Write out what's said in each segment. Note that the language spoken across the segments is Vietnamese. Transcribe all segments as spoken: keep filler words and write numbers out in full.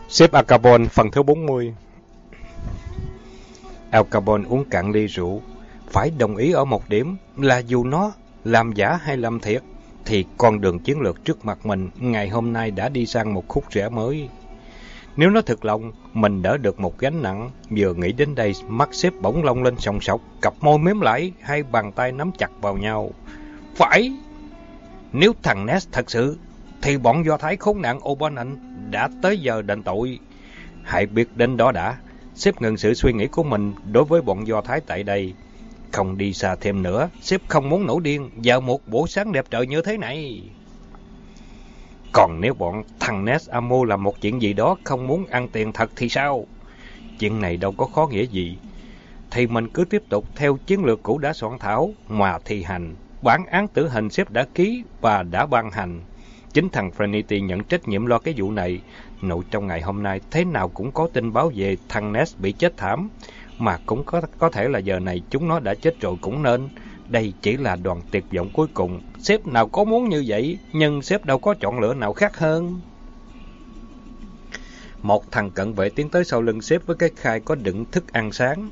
Sếp Al Capone phần thứ bốn mươi. Al Capone uống cạn ly rượu, phải đồng ý ở một điểm là dù nó làm giả hay làm thiệt, thì con đường chiến lược trước mặt mình ngày hôm nay đã đi sang một khúc rẽ mới. Nếu nó thực lòng, mình đỡ được một gánh nặng. Vừa nghĩ đến đây, mắt sếp bỗng lông lên sòng sọc, cặp môi mím lại, hai bàn tay nắm chặt vào nhau. Phải! Nếu thằng Ness thật sự, thì bọn Do Thái khốn nạn O'Bannon đã tới giờ đền tội. Hãy biết đến đó đã. Sếp ngừng sự suy nghĩ của mình đối với bọn Do Thái tại đây. Không đi xa thêm nữa, sếp không muốn nổi điên vào một buổi sáng đẹp trời như thế này. Còn nếu bọn thằng Ness âm mưu làm một chuyện gì đó không muốn ăn tiền thật thì sao? Chuyện này đâu có khó nghĩa gì. Thì mình cứ tiếp tục theo chiến lược cũ đã soạn thảo mà thi hành. Bản án tử hình sếp đã ký và đã ban hành. Chính thằng Frenity nhận trách nhiệm lo cái vụ này. Nội trong ngày hôm nay thế nào cũng có tin báo về thằng Ness bị chết thảm. Mà cũng có có thể là giờ này chúng nó đã chết rồi cũng nên. Đây chỉ là đoàn tuyệt vọng cuối cùng. Sếp nào có muốn như vậy, nhưng sếp đâu có chọn lựa nào khác hơn. Một thằng cận vệ tiến tới sau lưng sếp với cái khay có đựng thức ăn sáng.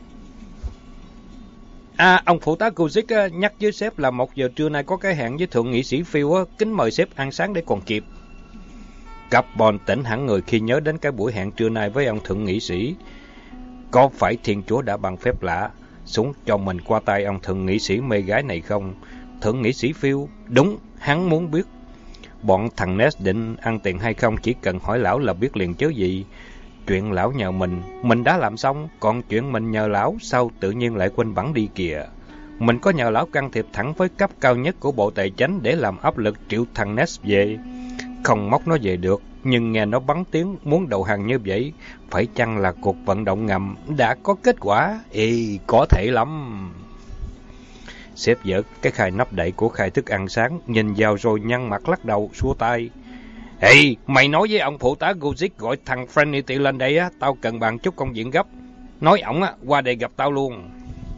À, ông phụ tá Guzik nhắc với sếp là một giờ trưa nay có cái hẹn với thượng nghị sĩ Phil, kính mời sếp ăn sáng để còn kịp. Capone tỉnh hẳn người khi nhớ đến cái buổi hẹn trưa nay với ông thượng nghị sĩ. Có phải Thiên Chúa đã bằng phép lạ xuống cho mình qua tay ông thượng nghị sĩ mê gái này không? Thượng nghị sĩ Phil, đúng, hắn muốn biết. Bọn thằng Ness định ăn tiền hay không chỉ cần hỏi lão là biết liền chứ gì. Chuyện lão nhờ mình, mình đã làm xong, còn chuyện mình nhờ lão sao tự nhiên lại quên bẵng đi kìa. Mình có nhờ lão can thiệp thẳng với cấp cao nhất của Bộ Tài chánh để làm áp lực triệu thằng Ness về. Không móc nó về được, nhưng nghe nó bắn tiếng muốn đầu hàng như vậy, phải chăng là cuộc vận động ngầm đã có kết quả? Ê, có thể lắm. Sếp dỡ cái khay nắp đậy của khay thức ăn sáng, nhìn vào rồi nhăn mặt lắc đầu, xua tay. Ê, mày nói với ông phụ tá Guzik gọi thằng Frenity lên đây á, tao cần bàn chút công việc gấp. Nói ổng á, qua đây gặp tao luôn.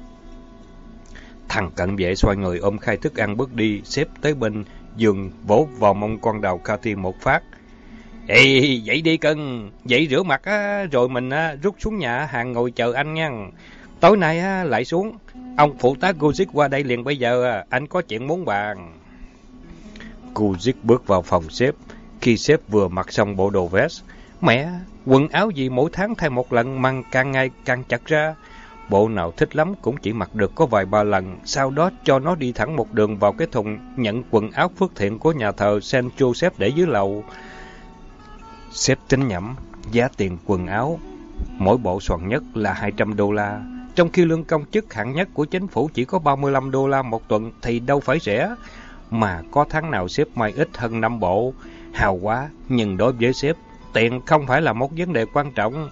Thằng cận vệ xoay người ôm khay thức ăn bước đi, sếp tới bên giường vỗ vào mông con đầu Cathy một phát. Ê, dậy đi cưng, dậy rửa mặt á, rồi mình á, rút xuống nhà hàng ngồi chờ anh nha. Tối nay á, lại xuống, ông phụ tá Guzik qua đây liền bây giờ, anh có chuyện muốn bàn. Guzik bước vào phòng sếp, khi sếp vừa mặc xong bộ đồ vest. Mẹ, quần áo gì mỗi tháng thay một lần mà càng ngày càng chặt ra. Bộ nào thích lắm cũng chỉ mặc được có vài ba lần, sau đó cho nó đi thẳng một đường vào cái thùng nhận quần áo phước thiện của nhà thờ Saint Joseph để dưới lầu. Sếp tính nhẩm, giá tiền quần áo mỗi bộ soàn nhất là hai trăm đô la, trong khi lương công chức hạng nhất của chính phủ chỉ có ba mươi lăm đô la một tuần thì đâu phải rẻ. Mà có tháng nào sếp may ít hơn năm bộ, hào quá, nhưng đối với sếp, tiền không phải là một vấn đề quan trọng.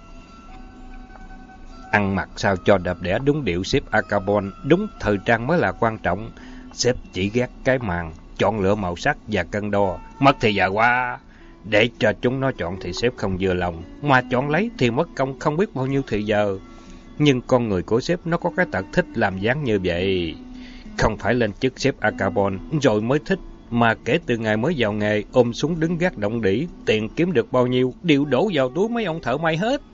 Ăn mặc sao cho đẹp đẽ đúng điệu sếp Al Capone, đúng thời trang mới là quan trọng. Sếp chỉ ghét cái màn, chọn lựa màu sắc và cân đo, mất thì giờ quá. Để cho chúng nó chọn thì sếp không vừa lòng, mà chọn lấy thì mất công không biết bao nhiêu thời giờ. Nhưng con người của sếp nó có cái tật thích làm dáng như vậy. Không phải lên chức sếp Al Capone rồi mới thích, mà kể từ ngày mới vào nghề, ôm súng đứng gác động đỉ, tiền kiếm được bao nhiêu đều đổ vào túi mấy ông thợ may hết.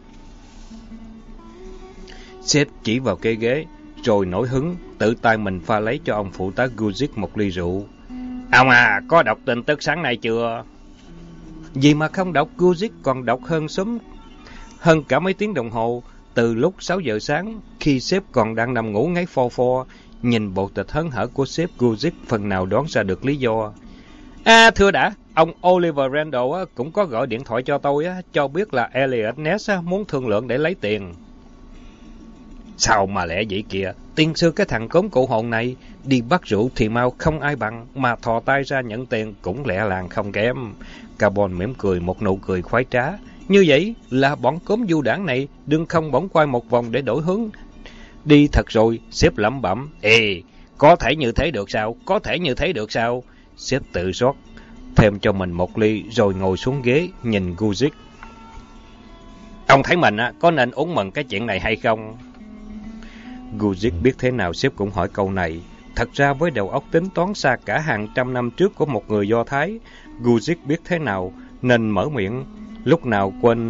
Sếp chỉ vào cái ghế, rồi nổi hứng, tự tay mình pha lấy cho ông phụ tá Guzik một ly rượu. Ông à, có đọc tin tức sáng nay chưa? Gì mà không đọc, Guzik còn đọc hơn sớm, hơn cả mấy tiếng đồng hồ, từ lúc sáu giờ sáng, khi sếp còn đang nằm ngủ ngáy pho pho. Nhìn bộ tịch hớn hở của sếp, Guzik phần nào đoán ra được lý do. À, thưa đã, ông Oliver Randall cũng có gọi điện thoại cho tôi, cho biết là Elliot Ness muốn thương lượng để lấy tiền. Sao mà lẽ vậy kìa, tiên sư cái thằng cốm cụ hồn này, đi bắt rượu thì mau không ai bằng, mà thò tay ra nhận tiền cũng lẹ làng không kém. Capone mỉm cười một nụ cười khoái trá. Như vậy là bọn cốm du đảng này đừng không bỗng quay một vòng để đổi hướng đi thật rồi. Sếp lẩm bẩm. Ê, có thể như thế được sao? Có thể như thế được sao? Sếp tự rót thêm cho mình một ly rồi ngồi xuống ghế nhìn Guzik. Ông thấy mình có nên uống mừng cái chuyện này hay không? Guzik biết thế nào sếp cũng hỏi câu này. Thật ra với đầu óc tính toán xa cả hàng trăm năm trước của một người Do Thái, Guzik biết thế nào nên mở miệng, lúc nào quên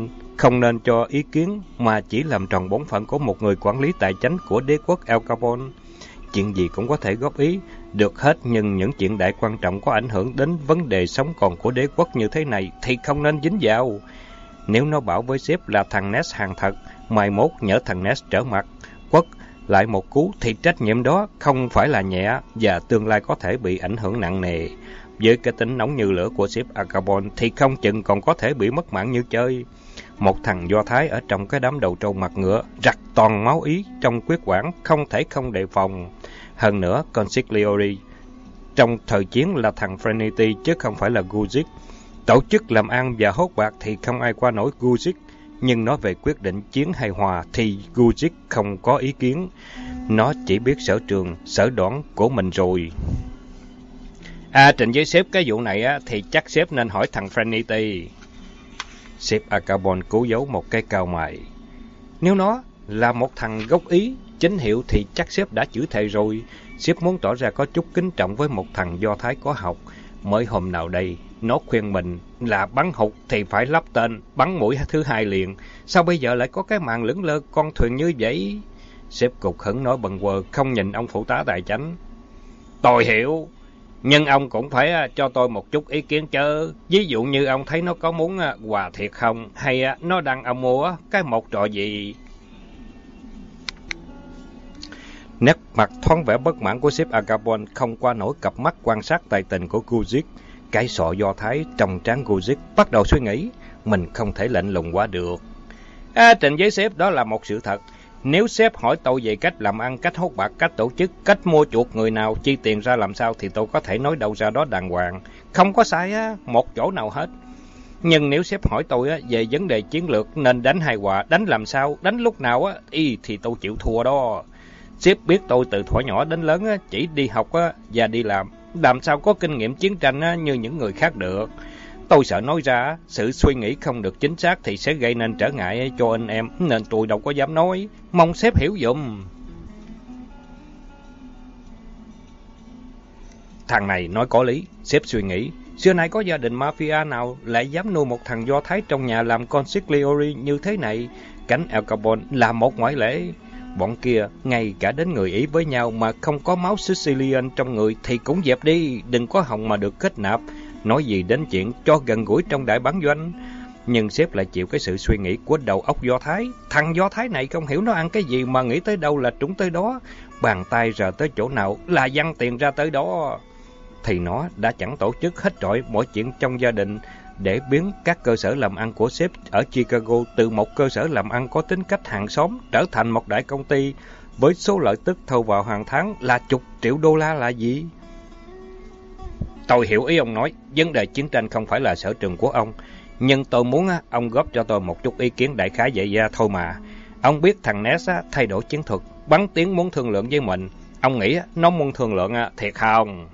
không nên cho ý kiến mà chỉ làm tròn bổn phận của một người quản lý tài chánh của đế quốc Al Capone. Chuyện gì cũng có thể góp ý được hết, nhưng những chuyện đại quan trọng có ảnh hưởng đến vấn đề sống còn của đế quốc như thế này thì không nên dính vào. Nếu nó bảo với sếp là thằng Ness hàng thật, mai mốt nhỡ thằng Ness trở mặt, quất lại một cú thì trách nhiệm đó không phải là nhẹ và tương lai có thể bị ảnh hưởng nặng nề. Với cái tính nóng như lửa của sếp Al Capone thì không chừng còn có thể bị mất mạng như chơi. Một thằng Do Thái ở trong cái đám đầu trâu mặt ngựa, rặt toàn máu Ý trong quyết quản, không thể không đề phòng. Hơn nữa, Consigliere trong thời chiến là thằng Frenity chứ không phải là Guzik. Tổ chức làm ăn và hốt bạc thì không ai qua nổi Guzik, nhưng nói về quyết định chiến hay hòa thì Guzik không có ý kiến. Nó chỉ biết sở trường, sở đoản của mình rồi. À, trình với sếp cái vụ này á, thì chắc sếp nên hỏi thằng Frenity. Sếp Al Capone cố giấu một cái cau mày. Nếu nó là một thằng gốc Ý chính hiệu thì chắc sếp đã chửi thề rồi. Sếp muốn tỏ ra có chút kính trọng với một thằng Do Thái có học. Mới hôm nào đây, nó khuyên mình là bắn hụt thì phải lắp tên, bắn mũi thứ hai liền. Sao bây giờ lại có cái màn lững lơ con thuyền như vậy? Sếp cục hững nói bần quờ, không nhìn ông phụ tá tài chánh. Tôi hiểu, nhưng ông cũng phải cho tôi một chút ý kiến chứ. Ví dụ như ông thấy nó có muốn quà thiệt không, hay nó đang ông mua cái một trò gì? Nét mặt thoáng vẻ bất mãn của sếp Al Capone không qua nổi cặp mắt quan sát tài tình của Guzik. Cái sọ Do Thái trong trán Guzik bắt đầu suy nghĩ, mình không thể lạnh lùng quá được. À, trình với sếp đó là một sự thật. Nếu sếp hỏi tôi về cách làm ăn, cách hốt bạc, cách tổ chức, cách mua chuộc người nào, chi tiền ra làm sao thì tôi có thể nói đâu ra đó đàng hoàng. Không có sai á, một chỗ nào hết. Nhưng nếu sếp hỏi tôi á, về vấn đề chiến lược nên đánh hay hòa, đánh làm sao, đánh lúc nào á, y thì tôi chịu thua đó. Sếp biết tôi từ thuở nhỏ đến lớn á, chỉ đi học á, và đi làm. Làm sao có kinh nghiệm chiến tranh á, như những người khác được. Tôi sợ nói ra, sự suy nghĩ không được chính xác thì sẽ gây nên trở ngại cho anh em, nên tôi đâu có dám nói. Mong sếp hiểu dùm. Thằng này nói có lý, sếp suy nghĩ. Xưa nay có gia đình mafia nào lại dám nuôi một thằng Do Thái trong nhà làm consigliere như thế này? Cánh Al Capone là một ngoại lệ. Bọn kia, ngay cả đến người Ý với nhau mà không có máu Sicilian trong người thì cũng dẹp đi, đừng có hòng mà được kết nạp. Nói gì đến chuyện cho gần gũi trong đại bản doanh. Nhưng sếp lại chịu cái sự suy nghĩ của đầu óc Do Thái. Thằng Do Thái này không hiểu nó ăn cái gì mà nghĩ tới đâu là trúng tới đó. Bàn tay rờ tới chỗ nào là văng tiền ra tới đó. Thì nó đã chẳng tổ chức hết trọi mọi chuyện trong gia đình để biến các cơ sở làm ăn của sếp ở Chicago từ một cơ sở làm ăn có tính cách hàng xóm trở thành một đại công ty với số lợi tức thâu vào hàng tháng là chục triệu đô la là gì? Tôi hiểu ý ông nói, vấn đề chiến tranh không phải là sở trường của ông, nhưng tôi muốn ông góp cho tôi một chút ý kiến đại khái vậy ra thôi mà. Ông biết thằng Ness thay đổi chiến thuật, bắn tiếng muốn thương lượng với mình. Ông nghĩ nó muốn thương lượng thiệt không?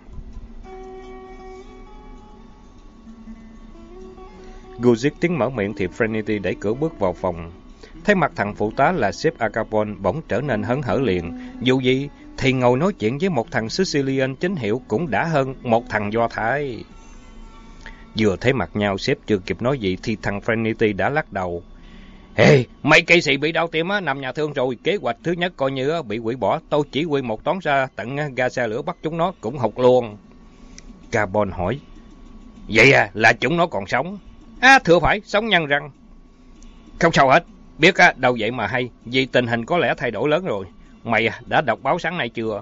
Guzik tiếng mở miệng thì Frenity đẩy cửa bước vào phòng. Thấy mặt thằng phụ tá là sếp Al Capone bỗng trở nên hớn hở liền. Dù gì thì ngồi nói chuyện với một thằng Sicilian chính hiệu cũng đã hơn một thằng Do Thái. Vừa thấy mặt nhau, sếp chưa kịp nói gì thì thằng Frenity đã lắc đầu. Ê, mấy cây sĩ bị đau tim á, nằm nhà thương rồi. Kế hoạch thứ nhất coi như bị hủy bỏ. Tôi chỉ huy một toán ra tận ga xe lửa bắt chúng nó cũng hụt luôn. Carbon hỏi. Vậy à, là chúng nó còn sống? À, thưa phải, sống nhăn răng. Không sao hết, biết á, đâu vậy mà hay, vì tình hình có lẽ thay đổi lớn rồi. Mày đã đọc báo sáng nay chưa?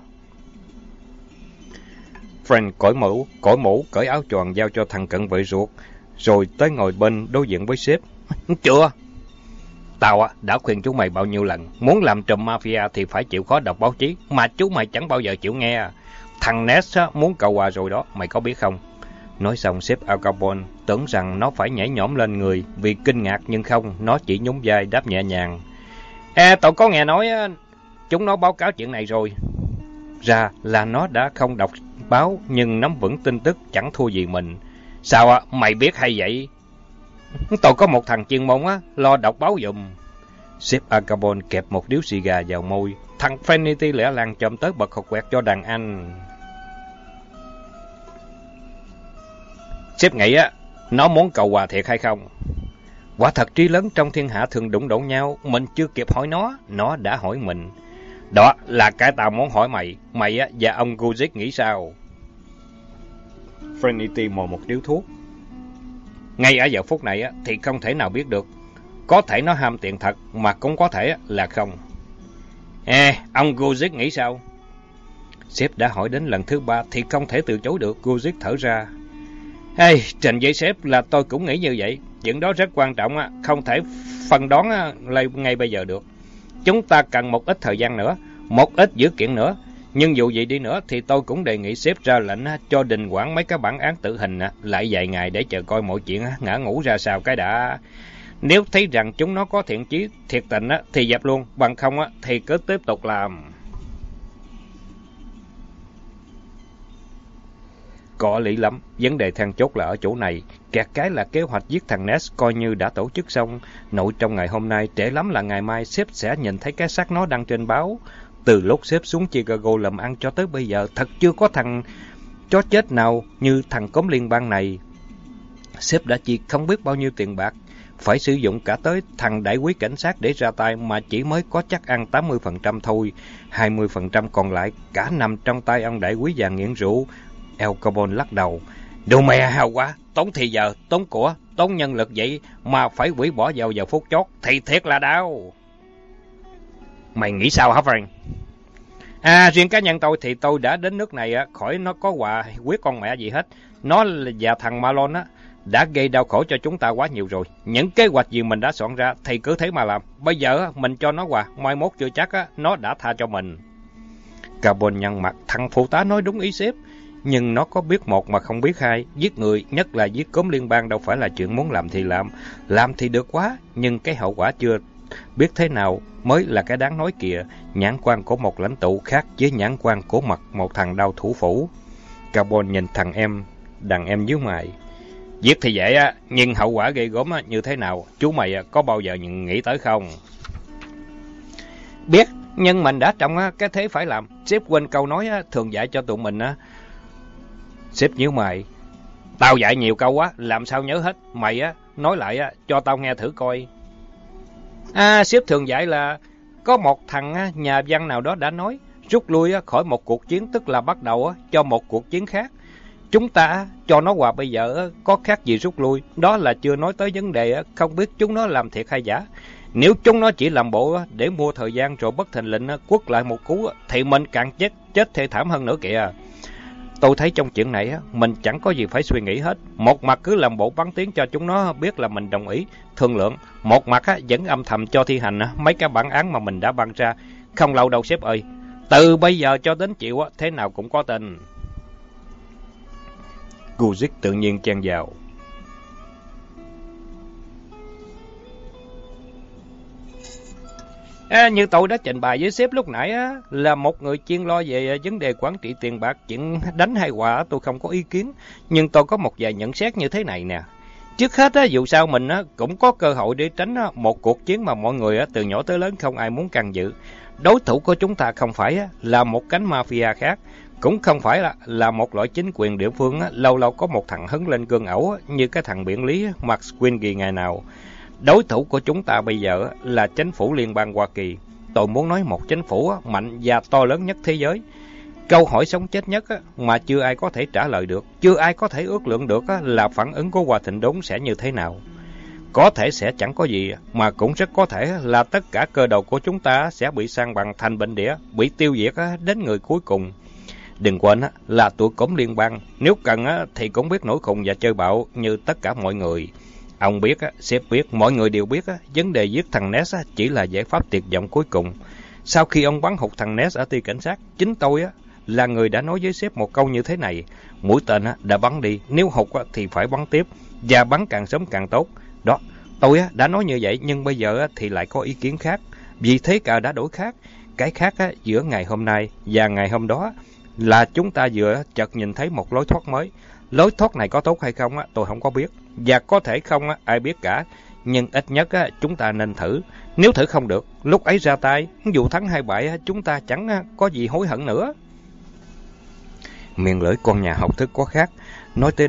Frank cởi mũ, cởi mũ, cởi áo choàng giao cho thằng cận vệ ruột, rồi tới ngồi bên đối diện với sếp. Chưa. Tao á, đã khuyên chú mày bao nhiêu lần, muốn làm trùm mafia thì phải chịu khó đọc báo chí, mà chú mày chẳng bao giờ chịu nghe. Thằng Ness á, muốn cầu hòa rồi đó, mày có biết không? Nói xong sếp Al Capone tưởng rằng nó phải nhảy nhõm lên người vì kinh ngạc, nhưng không, nó chỉ nhún vai đáp nhẹ nhàng. À, tôi có nghe nói chúng nó báo cáo chuyện này rồi. Ra là nó đã không đọc báo nhưng nắm vững tin tức chẳng thua gì mình. Sao à, mày biết hay vậy? Tôi có một thằng chuyên môn á, lo đọc báo giùm. Sếp Al Capone kẹp một điếu xì gà vào môi. Thằng Frenity lẻ làng chồm tới bật khột quẹt cho đàn anh. Sếp nghĩ á, nó muốn cầu hòa thiệt hay không? Quả thật trí lớn trong thiên hạ thường đụng độ nhau, mình chưa kịp hỏi nó, nó đã hỏi mình. Đó là cái tao muốn hỏi mày, mày á và ông Guzik nghĩ sao? Trinity mò một điếu thuốc. Ngay ở giờ phút này á thì không thể nào biết được. Có thể nó ham tiền thật, mà cũng có thể là không. Ê, ông Guzik nghĩ sao? Sếp đã hỏi đến lần thứ ba thì không thể từ chối được. Guzik thở ra. Hey, trình với sếp là tôi cũng nghĩ như vậy. Chuyện đó rất quan trọng, không thể phân đoán ngay bây giờ được. Chúng ta cần một ít thời gian nữa, một ít dữ kiện nữa. Nhưng dù gì đi nữa thì tôi cũng đề nghị sếp ra lệnh cho đình quản mấy cái bản án tử hình lại vài ngày để chờ coi mọi chuyện ngã ngũ ra sao cái đã. Nếu thấy rằng chúng nó có thiện chí thiệt tình thì dẹp luôn, bằng không thì cứ tiếp tục làm. Có lý lắm, vấn đề then chốt là ở chỗ này. Kẹt cái là kế hoạch giết thằng Ness coi như đã tổ chức xong. Nội trong ngày hôm nay, trễ lắm là ngày mai sếp sẽ nhìn thấy cái xác nó đăng trên báo. Từ lúc sếp xuống Chicago làm ăn cho tới bây giờ, thật chưa có thằng chó chết nào như thằng cốm liên bang này. Sếp đã chi không biết bao nhiêu tiền bạc, phải sử dụng cả tới thằng đại úy cảnh sát để ra tay mà chỉ mới có chắc ăn tám mươi phần trăm thôi. hai mươi phần trăm còn lại cả nằm trong tay ông đại úy già nghiện rượu. El Capone lắc đầu. Đồ mẹ hao quá, tốn thì giờ, tốn của, tốn nhân lực vậy mà phải hủy bỏ vào giờ phút chót thì thiệt là đau. Mày nghĩ sao hả Frank? À, riêng cá nhân tôi thì tôi đã đến nước này khỏi nó có quà quyết con mẹ gì hết. Nó và thằng Malone á đã gây đau khổ cho chúng ta quá nhiều rồi. Những kế hoạch gì mình đã soạn ra thì cứ thế mà làm. Bây giờ mình cho nó quà, mai mốt chưa chắc á nó đã tha cho mình. Carbon nhăn mặt, thằng phụ tá nói đúng ý sếp. Nhưng nó có biết một mà không biết hai. Giết người, nhất là giết cốm liên bang đâu phải là chuyện muốn làm thì làm. Làm thì được quá, nhưng cái hậu quả chưa biết thế nào mới là cái đáng nói kìa. Nhãn quan của một lãnh tụ khác với nhãn quan của mặt một thằng đao thủ phủ. Carbon nhìn thằng em, đàn em nhíu mày. Giết thì dễ á, nhưng hậu quả ghê gớm như thế nào, chú mày có bao giờ nghĩ tới không? Biết, nhưng mình đã trong cái thế phải làm. Sếp quên câu nói thường dạy cho tụi mình. Sếp nhíu mày. Tao dạy nhiều câu quá, làm sao nhớ hết. Mày á nói lại á cho tao nghe thử coi. À, sếp thường dạy là có một thằng nhà văn nào đó đã nói rút lui khỏi một cuộc chiến tức là bắt đầu cho một cuộc chiến khác. Chúng ta cho nó quà bây giờ có khác gì rút lui. Đó là chưa nói tới vấn đề không biết chúng nó làm thiệt hay giả. Nếu chúng nó chỉ làm bộ để mua thời gian rồi bất thình lình quất lại một cú thì mình càng chết chết thê thảm hơn nữa kìa. Tôi thấy trong chuyện này mình chẳng có gì phải suy nghĩ hết. Một mặt cứ làm bộ bắn tiếng cho chúng nó biết là mình đồng ý, thương lượng. Một mặt vẫn âm thầm cho thi hành mấy cái bản án mà mình đã ban ra. Không lâu đâu sếp ơi. Từ bây giờ cho đến chiều thế nào cũng có tên. Guzik tự nhiên chen vào. À, như tôi đã trình bày với sếp lúc nãy á, là một người chuyên lo về vấn đề quản trị tiền bạc, chuyện đánh hay quà tôi không có ý kiến, nhưng tôi có một vài nhận xét như thế này nè. Trước hết á, dù sao mình á cũng có cơ hội để tránh á, một cuộc chiến mà mọi người á từ nhỏ tới lớn không ai muốn can dự. Đối thủ của chúng ta không phải á, là một cánh mafia khác, cũng không phải là là một loại chính quyền địa phương á, lâu lâu có một thằng hứng lên cơn ẩu á, như cái thằng biển lý Max Quingy ngày nào. Đối thủ của chúng ta bây giờ là chính phủ liên bang Hoa Kỳ. Tôi muốn nói một chính phủ mạnh và to lớn nhất thế giới. Câu hỏi sống chết nhất mà chưa ai có thể trả lời được, chưa ai có thể ước lượng được là phản ứng của Hòa Thịnh Đốn sẽ như thế nào. Có thể sẽ chẳng có gì, mà cũng rất có thể là tất cả cơ đầu của chúng ta sẽ bị san bằng thành bệnh đĩa, bị tiêu diệt đến người cuối cùng. Đừng quên là tụi cốm liên bang, nếu cần thì cũng biết nổi khùng và chơi bạo như tất cả mọi người. Ông biết, sếp biết, mọi người đều biết, vấn đề giết thằng Ness chỉ là giải pháp tuyệt vọng cuối cùng. Sau khi ông bắn hụt thằng Ness ở ty cảnh sát, chính tôi là người đã nói với sếp một câu như thế này. Mũi tên đã bắn đi, nếu hụt thì phải bắn tiếp, và bắn càng sớm càng tốt. Đó, tôi đã nói như vậy, nhưng bây giờ thì lại có ý kiến khác. Vì thế cả đã đổi khác. Cái khác giữa ngày hôm nay và ngày hôm đó là chúng ta vừa chợt nhìn thấy một lối thoát mới. Lối thoát này có tốt hay không tôi không có biết, và có thể không ai biết cả, nhưng ít nhất chúng ta nên thử. Nếu thử không được, lúc ấy ra tay, dù thắng hay bại chúng ta chẳng có gì hối hận nữa. Miệng lưỡi con nhà học thức có khác, nói tới đâu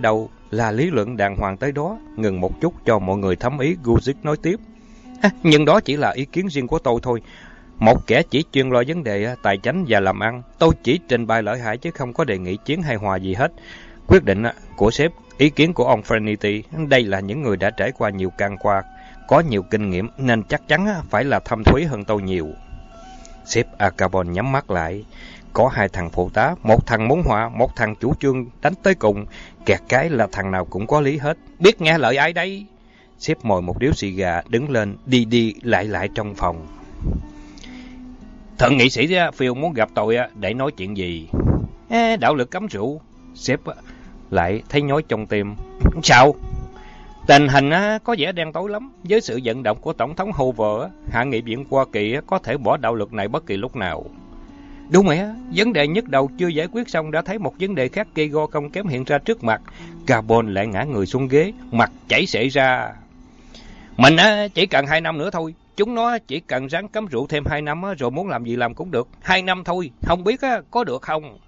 là lý luận đàng hoàng tới đó. Ngừng một chút cho mọi người thấm ý, Guzik nói tiếp. À, nhưng đó chỉ là ý kiến riêng của tôi thôi. Một kẻ chỉ chuyên lo vấn đề tài chánh và làm ăn. Tôi chỉ trình bày lợi hại chứ không có đề nghị chiến hay hòa gì hết. Quyết định của sếp, ý kiến của ông Frenity, đây là những người đã trải qua nhiều can qua, có nhiều kinh nghiệm nên chắc chắn phải là thâm thúy hơn tôi nhiều. Sếp Acabon nhắm mắt lại. Có hai thằng phụ tá, một thằng muốn hòa, một thằng chủ trương đánh tới cùng. Kẹt cái là thằng nào cũng có lý hết. Biết nghe lời ai đây? Sếp mồi một điếu xì gà, đứng lên, đi đi lại lại trong phòng. Thượng nghị sĩ Phil muốn gặp tôi để nói chuyện gì? Ê, đạo luật cấm rượu. Sếp lại thấy nhói trong tim. Sao? Tình hình có vẻ đen tối lắm. Với sự vận động của Tổng thống Hoover, Hạ nghị viện Hoa Kỳ có thể bỏ đạo luật này bất kỳ lúc nào. Đúng vậy, vấn đề nhức đầu chưa giải quyết xong đã thấy một vấn đề khác gây go không kém hiện ra trước mặt. Carbon lại ngã người xuống ghế, mặt chảy xệ ra. Mình chỉ cần hai năm nữa thôi. Chúng nó chỉ cần ráng cấm rượu thêm hai năm rồi muốn làm gì làm cũng được. Hai năm thôi, không biết có được không?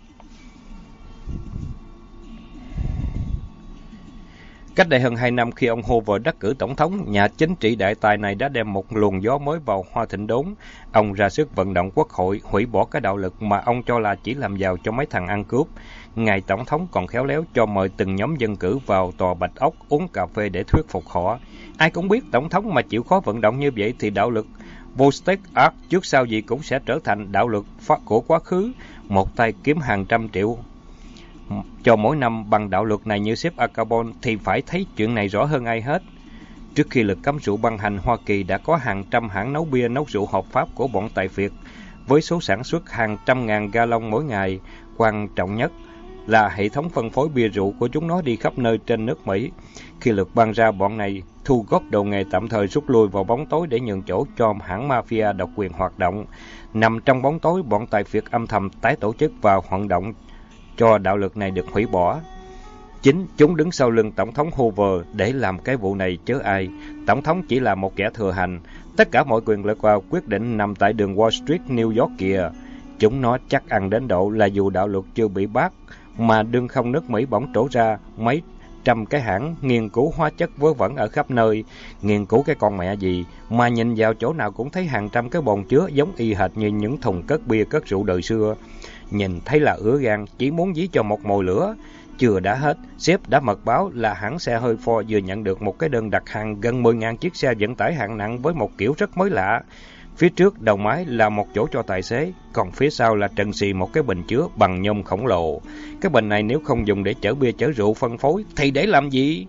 Cách đây hơn hai năm khi ông Hoover đắc cử tổng thống, nhà chính trị đại tài này đã đem một luồng gió mới vào Hoa Thịnh Đốn. Ông ra sức vận động quốc hội hủy bỏ cái đạo luật mà ông cho là chỉ làm giàu cho mấy thằng ăn cướp. Ngài tổng thống còn khéo léo cho mời từng nhóm dân cử vào tòa Bạch Ốc uống cà phê để thuyết phục họ. Ai cũng biết tổng thống mà chịu khó vận động như vậy thì đạo luật Volstead Act trước sau gì cũng sẽ trở thành đạo luật phát của quá khứ. Một tay kiếm hàng trăm triệu cho mỗi năm bằng đạo luật này như sếp Acabon thì phải thấy chuyện này rõ hơn ai hết. Trước khi luật cấm rượu ban hành, Hoa Kỳ đã có hàng trăm hãng nấu bia, nấu rượu hợp pháp của bọn tài phiệt, với số sản xuất hàng trăm ngàn gallon mỗi ngày. Quan trọng nhất là hệ thống phân phối bia rượu của chúng nó đi khắp nơi trên nước Mỹ. Khi luật ban ra, bọn này thu góp đầu nghề tạm thời rút lui vào bóng tối để nhường chỗ cho hãng mafia độc quyền hoạt động. Nằm trong bóng tối, bọn tài phiệt âm thầm tái tổ chức và hoạt động cho đạo luật này được hủy bỏ. Chính chúng đứng sau lưng Tổng thống Hoover để làm cái vụ này chứ ai. Tổng thống chỉ là một kẻ thừa hành. Tất cả mọi quyền lực và quyết định nằm tại đường Wall Street, New York kìa. Chúng nó chắc ăn đến độ là dù đạo luật chưa bị bắt, mà đương không nước Mỹ bỗng trổ ra mấy trăm cái hãng nghiên cứu hóa chất vớ vẩn ở khắp nơi. Nghiên cứu cái con mẹ gì mà nhìn vào chỗ nào cũng thấy hàng trăm cái bồn chứa giống y hệt như những thùng cất bia cất rượu đời xưa. Nhìn thấy là ứa gan, chỉ muốn dí cho một mồi lửa. Chưa đã hết, sếp đã mật báo là hãng xe hơi Ford vừa nhận được một cái đơn đặt hàng gần mười nghìn chiếc xe vận tải hạng nặng với một kiểu rất mới lạ. Phía trước đầu máy là một chỗ cho tài xế, còn phía sau là trần xì một cái bình chứa bằng nhôm khổng lồ. Cái bình này nếu không dùng để chở bia chở rượu phân phối, thì để làm gì?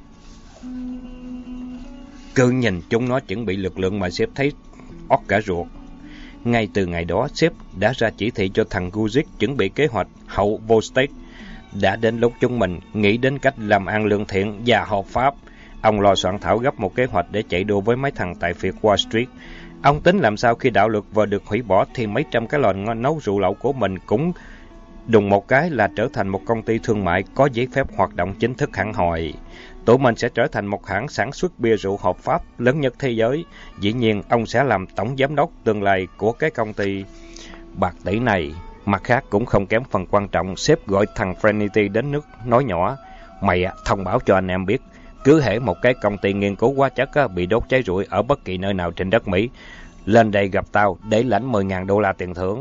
Cứ nhìn chúng nó chuẩn bị lực lượng mà sếp thấy ót cả ruột. Ngay từ ngày đó, sếp đã ra chỉ thị cho thằng Guzik chuẩn bị kế hoạch hậu Volstead. Đã đến lúc chúng mình nghĩ đến cách làm ăn lương thiện và hợp pháp. Ông lo soạn thảo gấp một kế hoạch để chạy đua với mấy thằng tại phiệt Wall Street. Ông tính làm sao khi đạo luật vừa được hủy bỏ thì mấy trăm cái lò nấu rượu lậu của mình cũng đùng một cái là trở thành một công ty thương mại có giấy phép hoạt động chính thức hẳn hoi. Tụi mình sẽ trở thành một hãng sản xuất bia rượu hợp pháp lớn nhất thế giới. Dĩ nhiên, ông sẽ làm tổng giám đốc tương lai của cái công ty bạc tỷ này. Mặt khác cũng không kém phần quan trọng, sếp gọi thằng Frenity đến nước nói nhỏ. Mày thông báo cho anh em biết, cứ hễ một cái công ty nghiên cứu hóa chất bị đốt cháy rụi ở bất kỳ nơi nào trên đất Mỹ, lên đây gặp tao để lãnh mười nghìn đô la tiền thưởng.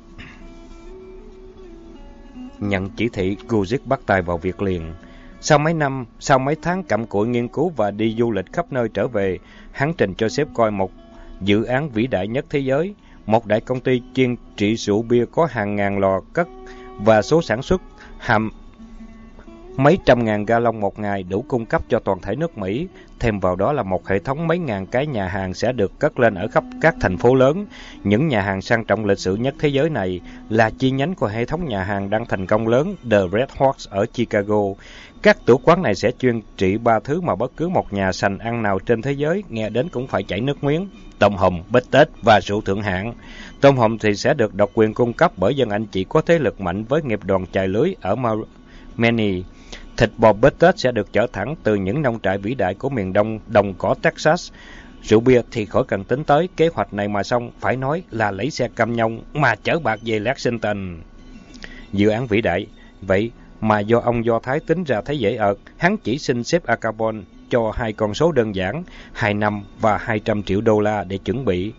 Nhận chỉ thị, Guzik bắt tay vào việc liền. Sau mấy năm, sau mấy tháng cặm cụi nghiên cứu và đi du lịch khắp nơi trở về, hắn trình cho sếp coi một dự án vĩ đại nhất thế giới. Một đại công ty chuyên trị rượu bia có hàng ngàn lò cất và số sản xuất hàm mấy trăm ngàn gallon một ngày đủ cung cấp cho toàn thể nước Mỹ. Thêm vào đó là một hệ thống mấy ngàn cái nhà hàng sẽ được cất lên ở khắp các thành phố lớn. Những nhà hàng sang trọng lịch sử nhất thế giới này là chi nhánh của hệ thống nhà hàng đang thành công lớn The Red Horse ở Chicago. Các tủ quán này sẽ chuyên trị ba thứ mà bất cứ một nhà sành ăn nào trên thế giới nghe đến cũng phải chảy nước miếng: tôm hùm, bít tết và rượu thượng hạng. Tôm hùm thì sẽ được độc quyền cung cấp bởi dân anh chị có thế lực mạnh với nghiệp đoàn chài lưới ở Maine. Thịt bò bít tết sẽ được chở thẳng từ những nông trại vĩ đại của miền đông đồng cỏ Texas. Rượu bia thì khỏi cần tính tới, kế hoạch này mà xong phải nói là lấy xe cam nhông mà chở bạc về Lexington. Dự án vĩ đại, vậy mà do ông Do Thái tính ra thấy dễ ợt. Hắn chỉ xin sếp Acabon cho hai con số đơn giản, hai năm và hai trăm triệu đô la để chuẩn bị.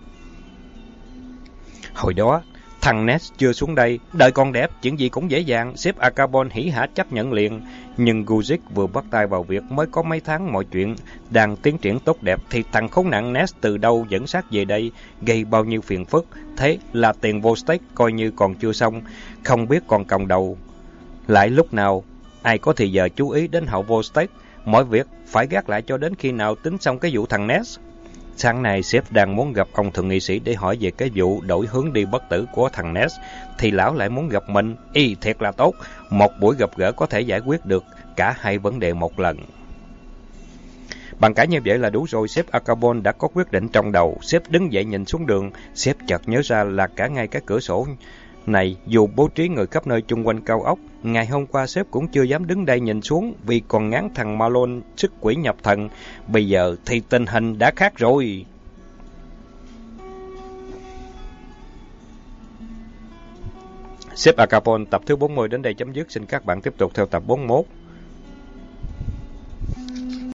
Hồi đó, thằng Ness chưa xuống đây, đợi con đẹp, chuyện gì cũng dễ dàng, sếp Acabon hỉ hả chấp nhận liền. Nhưng Guzik vừa bắt tay vào việc mới có mấy tháng mọi chuyện đang tiến triển tốt đẹp, thì thằng khốn nạn Ness từ đâu dẫn xác về đây, gây bao nhiêu phiền phức. Thế là tiền vô stake coi như còn chưa xong, không biết còn còng đầu lại lúc nào. Ai có thì giờ chú ý đến hậu vô stake, mọi việc phải gác lại cho đến khi nào tính xong cái vụ thằng Ness. Sáng nay sếp đang muốn gặp ông thượng nghị sĩ để hỏi về cái vụ đổi hướng đi bất tử của thằng Ness, thì lão lại muốn gặp mình. Y thiệt là tốt, một buổi gặp gỡ có thể giải quyết được cả hai vấn đề một lần. Bằng cả như vậy là đủ rồi, sếp Acabon đã có quyết định trong đầu. Sếp đứng dậy nhìn xuống đường, sếp chợt nhớ ra là cả ngay cái cửa sổ này dù bố trí người khắp nơi chung quanh cao ốc, ngày hôm qua sếp cũng chưa dám đứng đây nhìn xuống vì còn ngán thằng Malone sức quỷ nhập thần. Bây giờ thì tình hình đã khác rồi. Sếp Acabon tập thứ bốn mươi đến đây chấm dứt. Xin các bạn tiếp tục theo tập bốn mươi mốt.